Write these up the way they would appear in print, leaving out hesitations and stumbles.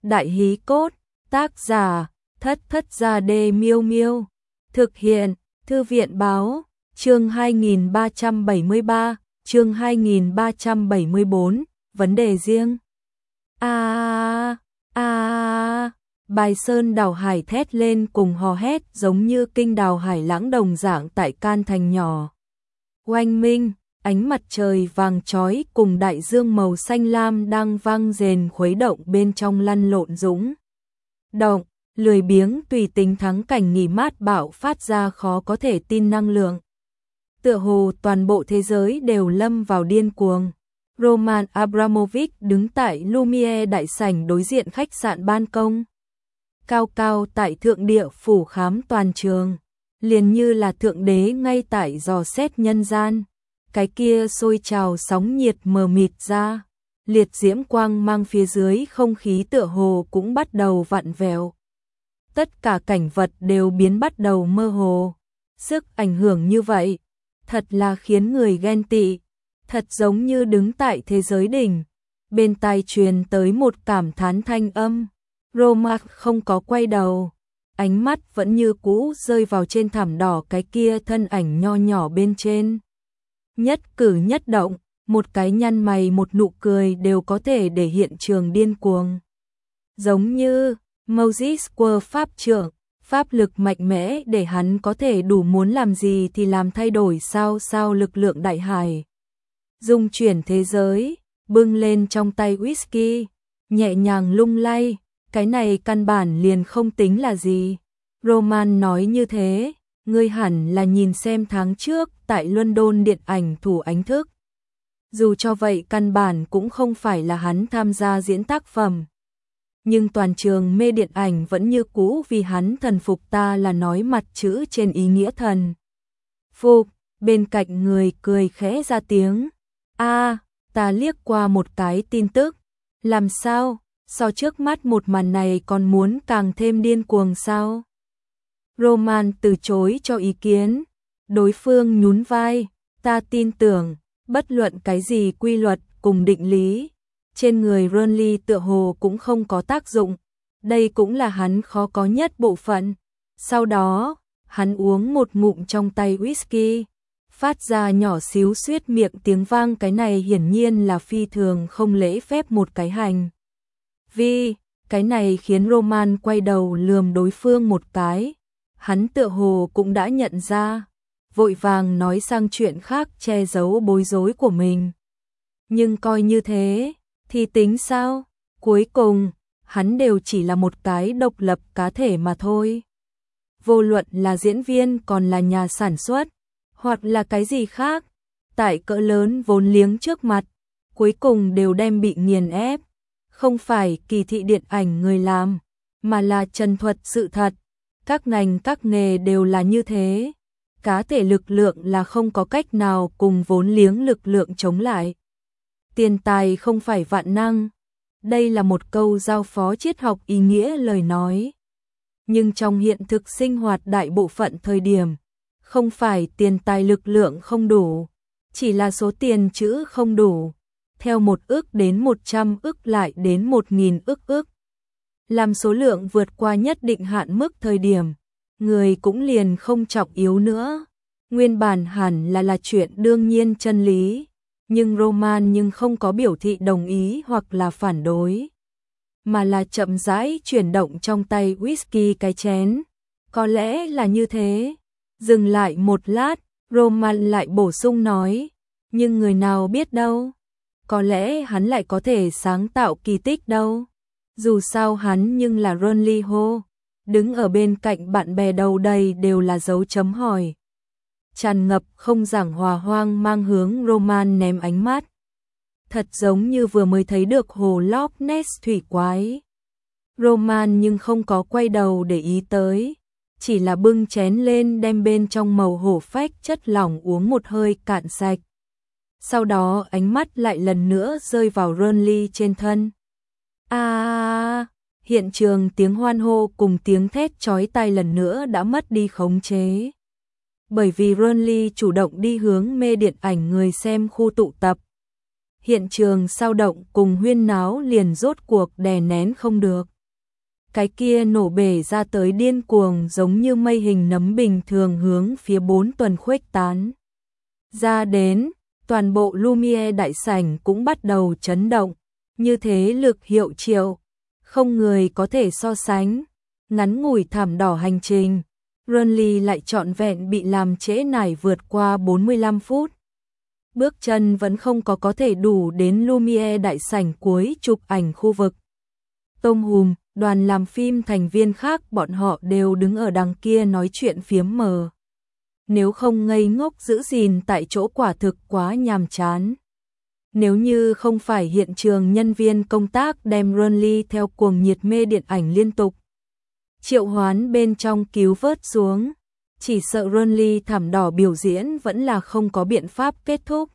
Đại hí cốt, tác giả, Thất Thất Gia Đê Miêu Miêu. Thực hiện, Thư viện Báo, chương 2373, chương 2374, vấn đề riêng. Bài sơn đảo hải thét lên cùng hò hét giống như kinh đào hải lãng đồng dạng tại can thành nhỏ. Oanh minh, ánh mặt trời vàng chói cùng đại dương màu xanh lam đang vang rền khuấy động bên trong lăn lộn dũng động, lười biếng tùy tính thắng cảnh nghỉ mát bạo phát ra khó có thể tin năng lượng. Tựa hồ toàn bộ thế giới đều lâm vào điên cuồng. Roman Abramovich đứng tại Lumiere đại sảnh đối diện khách sạn ban công. Cao cao tại thượng địa phủ khám toàn trường, liền như là thượng đế ngay tại dò xét nhân gian. Cái kia sôi trào sóng nhiệt mờ mịt ra, liệt diễm quang mang phía dưới không khí tựa hồ cũng bắt đầu vặn vẹo. Tất cả cảnh vật đều biến bắt đầu mơ hồ. Sức ảnh hưởng như vậy, thật là khiến người ghen tị, thật giống như đứng tại thế giới đỉnh. Bên tai truyền tới một cảm thán thanh âm. Roman không có quay đầu, ánh mắt vẫn như cũ rơi vào trên thảm đỏ cái kia thân ảnh nho nhỏ bên trên. Nhất cử nhất động, một cái nhăn mày một nụ cười đều có thể để hiện trường điên cuồng. Giống như Moses Quơ pháp trưởng, pháp lực mạnh mẽ để hắn có thể đủ muốn làm gì thì làm, thay đổi sao lực lượng đại hải. Dung chuyển thế giới, bưng lên trong tay whisky, nhẹ nhàng lung lay, cái này căn bản liền không tính là gì. Roman nói như thế, ngươi hẳn là nhìn xem tháng trước tại London điện ảnh Thủ Ánh Thức. Dù cho vậy căn bản cũng không phải là hắn tham gia diễn tác phẩm. Nhưng toàn trường mê điện ảnh vẫn như cũ vì hắn thần phục, ta là nói mặt chữ trên ý nghĩa thần phục. Bên cạnh người cười khẽ ra tiếng. Ta liếc qua một cái tin tức. Làm sao, so trước mắt một màn này còn muốn càng thêm điên cuồng sao? Roman từ chối cho ý kiến. Đối phương nhún vai. Ta tin tưởng, bất luận cái gì quy luật cùng định lý, trên người Ronly tựa hồ cũng không có tác dụng. Đây cũng là hắn khó có nhất bộ phận. Sau đó, hắn uống một ngụm trong tay whisky, phát ra nhỏ xíu suýt miệng tiếng vang, cái này hiển nhiên là phi thường không lễ phép một cái hành vi. Cái này khiến Roman quay đầu lườm đối phương một cái. Hắn tựa hồ cũng đã nhận ra, vội vàng nói sang chuyện khác che giấu bối rối của mình. Nhưng coi như thế, thì tính sao? Cuối cùng, hắn đều chỉ là một cái độc lập cá thể mà thôi. Vô luận là diễn viên còn là nhà sản xuất, hoặc là cái gì khác, tại cỡ lớn vốn liếng trước mặt, cuối cùng đều đem bị nghiền ép. Không phải kỳ thị điện ảnh người làm, mà là trần thuật sự thật. Các ngành các nghề đều là như thế. Cá thể lực lượng là không có cách nào cùng vốn liếng lực lượng chống lại. Tiền tài không phải vạn năng. Đây là một câu giao phó triết học ý nghĩa lời nói. Nhưng trong hiện thực sinh hoạt đại bộ phận thời điểm, không phải tiền tài lực lượng không đủ, chỉ là số tiền chữ không đủ. Theo 1 ức đến 100 ức lại đến 1000 ức. Làm số lượng vượt qua nhất định hạn mức thời điểm, người cũng liền không trọng yếu nữa. Nguyên bản hẳn là chuyện đương nhiên chân lý. Nhưng Roman không có biểu thị đồng ý hoặc là phản đối, mà là chậm rãi chuyển động trong tay whisky cái chén. Có lẽ là như thế. Dừng lại một lát, Roman lại bổ sung nói, nhưng người nào biết đâu, có lẽ hắn lại có thể sáng tạo kỳ tích đâu. Dù sao hắn nhưng là Ronly Ho. Đứng ở bên cạnh bạn bè đầu đầy đều là dấu chấm hỏi. Tràn ngập không giảng hòa hoang mang hướng Roman ném ánh mắt. Thật giống như vừa mới thấy được hồ Loch Ness thủy quái. Roman nhưng không có quay đầu để ý tới, chỉ là bưng chén lên đem bên trong màu hổ phách chất lỏng uống một hơi cạn sạch. Sau đó ánh mắt lại lần nữa rơi vào Ronly trên thân. Hiện trường tiếng hoan hô cùng tiếng thét chói tai lần nữa đã mất đi khống chế. Bởi vì Ronly chủ động đi hướng mê điện ảnh người xem khu tụ tập. Hiện trường sao động cùng huyên náo liền rốt cuộc đè nén không được. cái kia nổ bể ra tới điên cuồng giống như mây hình nấm bình thường hướng phía 4 tuần khuếch tán. Ra đến, toàn bộ Lumiere đại sảnh cũng bắt đầu chấn động, như thế lực hiệu triệu, không người có thể so sánh. Ngắn ngủi thảm đỏ hành trình, Renly lại trọn vẹn bị làm trễ nải vượt qua 45 phút. Bước chân vẫn không có thể đủ đến Lumiere đại sảnh cuối chụp ảnh khu vực. Tom Hùm, đoàn làm phim thành viên khác bọn họ đều đứng ở đằng kia nói chuyện phiếm mờ. Nếu không ngây ngốc giữ gìn tại chỗ quả thực quá nhàm chán. Nếu như không phải hiện trường nhân viên công tác đem Renly theo cuồng nhiệt mê điện ảnh liên tục triệu hoán bên trong cứu vớt xuống, chỉ sợ Renly thảm đỏ biểu diễn vẫn là không có biện pháp kết thúc.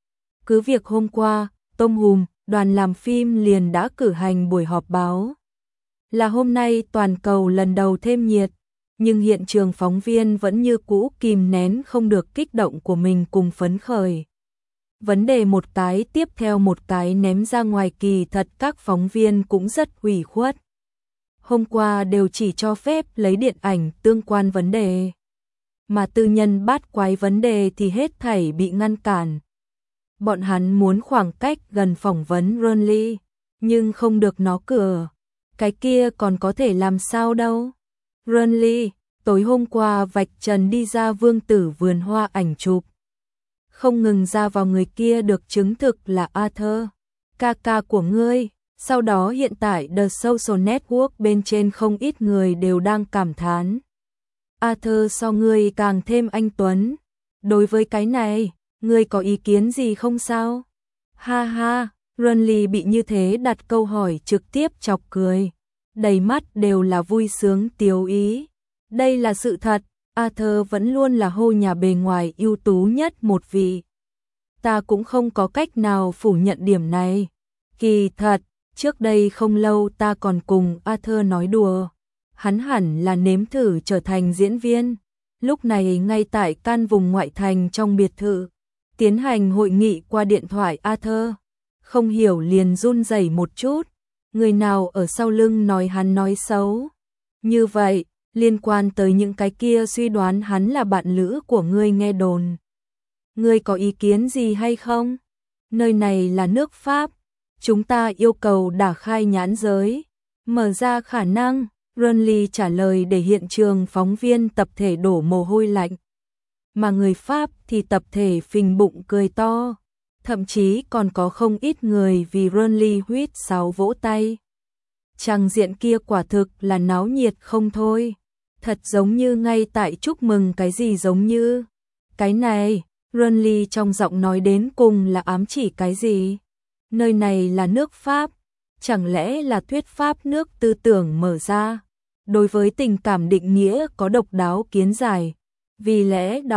Cứ việc hôm qua, Tom Hùm, đoàn làm phim liền đã cử hành buổi họp báo. Là hôm nay toàn cầu lần đầu thêm nhiệt, nhưng hiện trường phóng viên vẫn như cũ kìm nén không được kích động của mình cùng phấn khởi. Vấn đề một cái tiếp theo một cái ném ra ngoài, kỳ thật các phóng viên cũng rất ủy khuất. Hôm qua đều chỉ cho phép lấy điện ảnh tương quan vấn đề, mà tư nhân bát quái vấn đề thì hết thảy bị ngăn cản. Bọn hắn muốn khoảng cách gần phỏng vấn Renly, nhưng không được nó cửa. Cái kia còn có thể làm sao đâu. Renly, tối hôm qua vạch trần đi ra vương tử vườn hoa ảnh chụp. Không ngừng ra vào người kia được chứng thực là Arthur, ca ca của ngươi. Sau đó hiện tại The Social Network bên trên không ít người đều đang cảm thán. Arthur so ngươi càng thêm anh tuấn. Đối với cái này, ngươi có ý kiến gì không sao? Ha ha, Renly bị như thế đặt câu hỏi trực tiếp chọc cười. Đầy mắt đều là vui sướng tiếu ý. Đây là sự thật, Arthur vẫn luôn là hô nhà bề ngoài ưu tú nhất một vị. Ta cũng không có cách nào phủ nhận điểm này. Kỳ thật, trước đây không lâu ta còn cùng Arthur nói đùa. Hắn hẳn là nếm thử trở thành diễn viên. Lúc này ngay tại căn vùng ngoại thành trong biệt thự, tiến hành hội nghị qua điện thoại. Arthur không hiểu liền run rẩy một chút. Người nào ở sau lưng nói hắn nói xấu? Như vậy, liên quan tới những cái kia suy đoán hắn là bạn lữ của ngươi nghe đồn. Ngươi có ý kiến gì hay không? Nơi này là nước Pháp. Chúng ta yêu cầu đả khai nhãn giới. Mở ra khả năng. Renly trả lời để hiện trường phóng viên tập thể đổ mồ hôi lạnh. Mà người Pháp thì tập thể phình bụng cười to. Thậm chí còn có không ít người vì Renly huýt sáo vỗ tay. Tràng diện kia quả thực là náo nhiệt không thôi. Thật giống như ngay tại chúc mừng cái gì giống như. Cái này, Renly trong giọng nói đến cùng là ám chỉ cái gì? Nơi này là nước Pháp. Chẳng lẽ là thuyết pháp nước tư tưởng mở ra? Đối với tình cảm định nghĩa có độc đáo kiến giải. Vì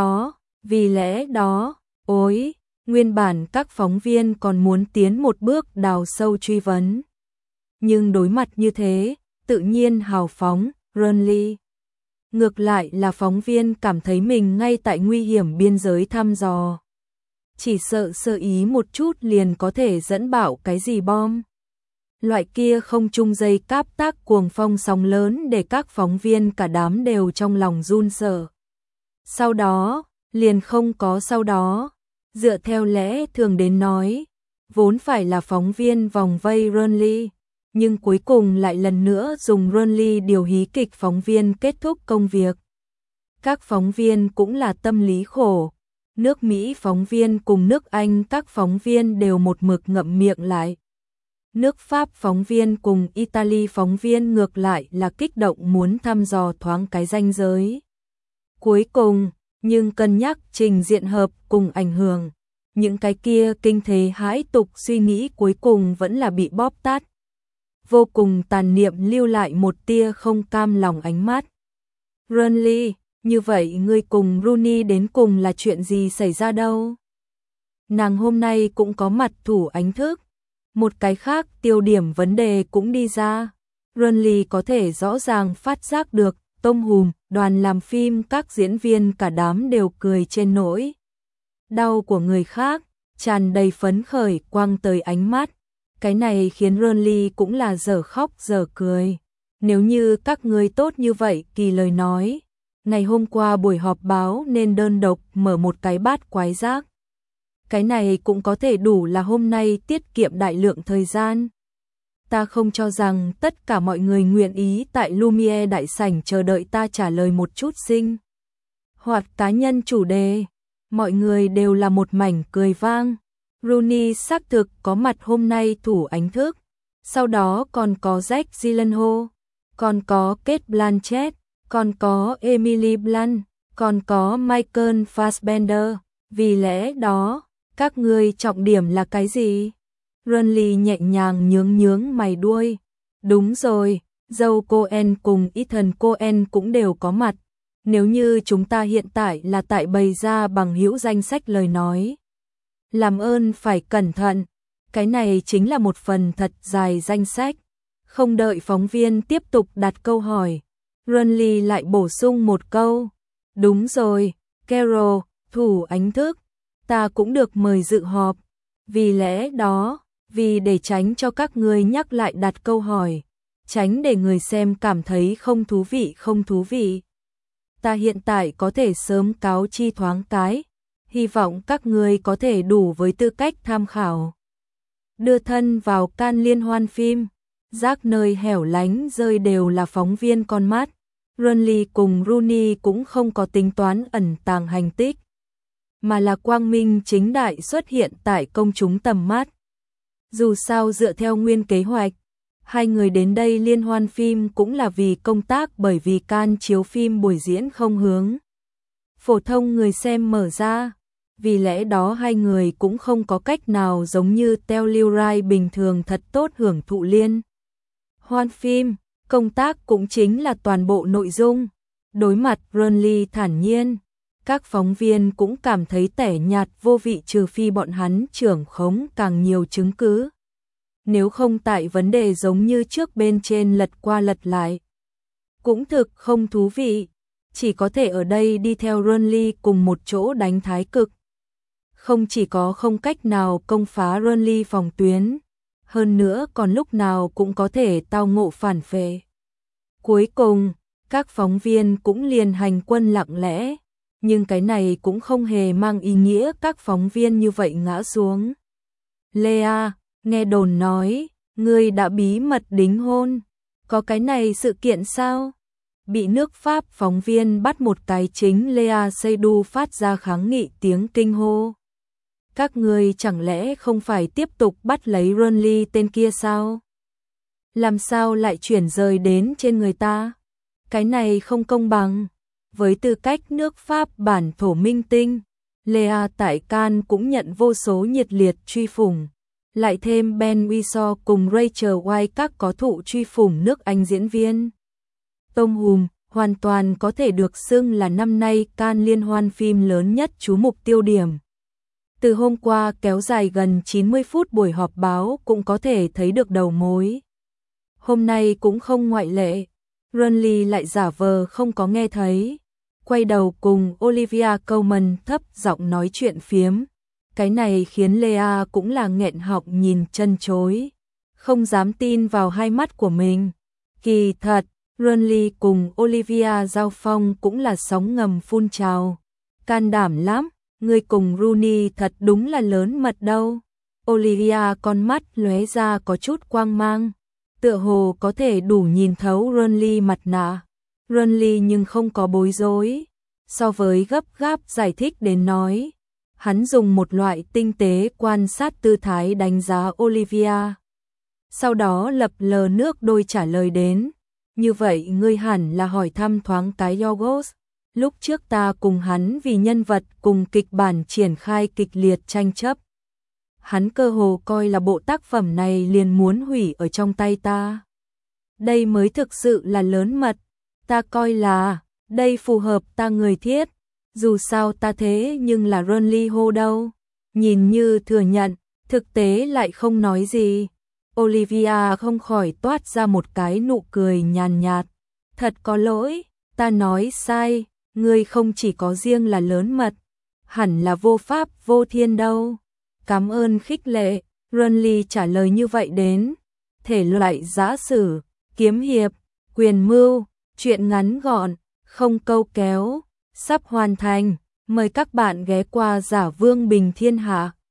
lẽ đó, ôi, nguyên bản các phóng viên còn muốn tiến một bước đào sâu truy vấn. Nhưng đối mặt như thế, tự nhiên hào phóng, Renly. Ngược lại là phóng viên cảm thấy mình ngay tại nguy hiểm biên giới thăm dò. Chỉ sợ sơ ý một chút liền có thể dẫn bạo cái gì bom. Loại kia không trung dây cáp tác cuồng phong sóng lớn để các phóng viên cả đám đều trong lòng run sợ. Sau đó, liền không có sau đó. Dựa theo lẽ thường đến nói, vốn phải là phóng viên vòng vây Renly, nhưng cuối cùng lại lần nữa dùng Renly điều hí kịch phóng viên kết thúc công việc. Các phóng viên cũng là tâm lý khổ. Nước Mỹ phóng viên cùng nước Anh các phóng viên đều một mực ngậm miệng lại. Nước Pháp phóng viên cùng Italy phóng viên ngược lại là kích động muốn thăm dò thoáng cái ranh giới. Cuối cùng, nhưng cân nhắc trình diện hợp cùng ảnh hưởng, những cái kia kinh thế hãi tục suy nghĩ cuối cùng vẫn là bị bóp tát. Vô cùng tàn niệm lưu lại một tia không cam lòng ánh mắt. Renly, như vậy ngươi cùng Rooney đến cùng là chuyện gì xảy ra đâu? Nàng hôm nay cũng có mặt thủ ánh thức. Một cái khác tiêu điểm vấn đề cũng đi ra. Renly có thể rõ ràng phát giác được, Tom Hùm, đoàn làm phim các diễn viên cả đám đều cười trên nỗi đau của người khác, tràn đầy phấn khởi quăng tới ánh mắt. Cái này khiến Renly cũng là dở khóc dở cười. Nếu như các ngươi tốt như vậy kỳ lời nói, ngày hôm qua buổi họp báo nên đơn độc mở một cái bát quái giác. Cái này cũng có thể đủ là hôm nay tiết kiệm đại lượng thời gian. Ta không cho rằng tất cả mọi người nguyện ý tại Lumiere đại sảnh chờ đợi ta trả lời một chút sinh hoạt cá nhân chủ đề. Mọi người đều là một mảnh cười vang. Rooney xác thực có mặt hôm nay thủ ánh thức. Sau đó còn có Jack Gyllenhaal, còn có Cate Blanchett, còn có Emily Blunt, còn có Michael Fassbender. Vì lẽ đó, các ngươi trọng điểm là cái gì? Runley nhẹ nhàng nhướng mày đuôi. Đúng rồi, Joe Cohen cùng Ethan Cohen cũng đều có mặt. Nếu như chúng ta hiện tại là tại bày ra bằng hữu danh sách lời nói, làm ơn phải cẩn thận, cái này chính là một phần thật dài danh sách. Không đợi phóng viên tiếp tục đặt câu hỏi, Runley lại bổ sung một câu. Đúng rồi, Carol, thủ ánh thức, ta cũng được mời dự họp. Vì lẽ đó, vì để tránh cho các người nhắc lại đặt câu hỏi, tránh để người xem cảm thấy không thú vị. Ta hiện tại có thể sớm cáo chi thoáng cái, hy vọng các người có thể đủ với tư cách tham khảo. Đưa thân vào Cannes liên hoan phim, rác nơi hẻo lánh rơi đều là phóng viên con mắt. Runley cùng Rooney cũng không có tính toán ẩn tàng hành tích, mà là quang minh chính đại xuất hiện tại công chúng tầm mắt. Dù sao dựa theo nguyên kế hoạch, hai người đến đây liên hoan phim cũng là vì công tác, bởi vì Cannes chiếu phim buổi diễn không hướng phổ thông người xem mở ra. Vì lẽ đó hai người cũng không có cách nào giống như Telluride bình thường thật tốt hưởng thụ liên hoan phim. Công tác cũng chính là toàn bộ nội dung. Đối mặt Runley thản nhiên, các phóng viên cũng cảm thấy tẻ nhạt vô vị, trừ phi bọn hắn trưởng khống càng nhiều chứng cứ. Nếu không tại vấn đề giống như trước bên trên lật qua lật lại, cũng thực không thú vị. Chỉ có thể ở đây đi theo Runley cùng một chỗ đánh thái cực. Không chỉ có không cách nào công phá Runley phòng tuyến, hơn nữa còn lúc nào cũng có thể tao ngộ phản phệ. Cuối cùng, các phóng viên cũng liền hành quân lặng lẽ, nhưng cái này cũng không hề mang ý nghĩa các phóng viên như vậy ngã xuống. Lea, nghe đồn nói, ngươi đã bí mật đính hôn, có cái này sự kiện sao? Bị nước Pháp phóng viên bắt một cái chính Lea Seydoux phát ra kháng nghị tiếng kinh hô. Các ngươi chẳng lẽ không phải tiếp tục bắt lấy Runley tên kia sao? Làm sao lại chuyển rời đến trên người ta? Cái này không công bằng. Với tư cách nước Pháp bản thổ minh tinh, Lea tại Cannes cũng nhận vô số nhiệt liệt truy phủng. Lại thêm Ben Whishaw cùng Rachel Weisz các có thụ truy phủng nước Anh diễn viên. Tom Hùm hoàn toàn có thể được xưng là năm nay Cannes liên hoan phim lớn nhất chú mục tiêu điểm. Từ hôm qua kéo dài gần 90 phút buổi họp báo cũng có thể thấy được đầu mối. Hôm nay cũng không ngoại lệ. Runley lại giả vờ không có nghe thấy, quay đầu cùng Olivia Colman thấp giọng nói chuyện phiếm. Cái này khiến Lea cũng là nghẹn họng nhìn chân chối, không dám tin vào hai mắt của mình. Kỳ thật, Runley cùng Olivia giao phong cũng là sóng ngầm phun trào. Can đảm lắm, người cùng Rooney thật đúng là lớn mật đâu. Olivia con mắt lóe ra có chút quang mang, tựa hồ có thể đủ nhìn thấu Runley mặt nạ. Runley nhưng không có bối rối. So với gấp gáp giải thích đến nói, hắn dùng một loại tinh tế quan sát tư thái đánh giá Olivia. Sau đó lập lờ nước đôi trả lời đến. Như vậy ngươi hẳn là hỏi thăm thoáng cái Yorgos. Lúc trước ta cùng hắn vì nhân vật cùng kịch bản triển khai kịch liệt tranh chấp. Hắn cơ hồ coi là bộ tác phẩm này liền muốn hủy ở trong tay ta. Đây mới thực sự là lớn mật. Ta coi là đây phù hợp ta người thiết. Dù sao ta thế nhưng là Runley hô đâu. Nhìn như thừa nhận, thực tế lại không nói gì. Olivia không khỏi toát ra một cái nụ cười nhàn nhạt. Thật có lỗi, ta nói sai, ngươi không chỉ có riêng là lớn mật, hẳn là vô pháp vô thiên đâu. Cảm ơn khích lệ. Runley trả lời như vậy đến. Thể loại giã sử, kiếm hiệp, Quyền Mưu, chuyện ngắn gọn, không câu kéo, sắp hoàn thành. Mời các bạn ghé qua Giả Vương Bình Thiên Hạ.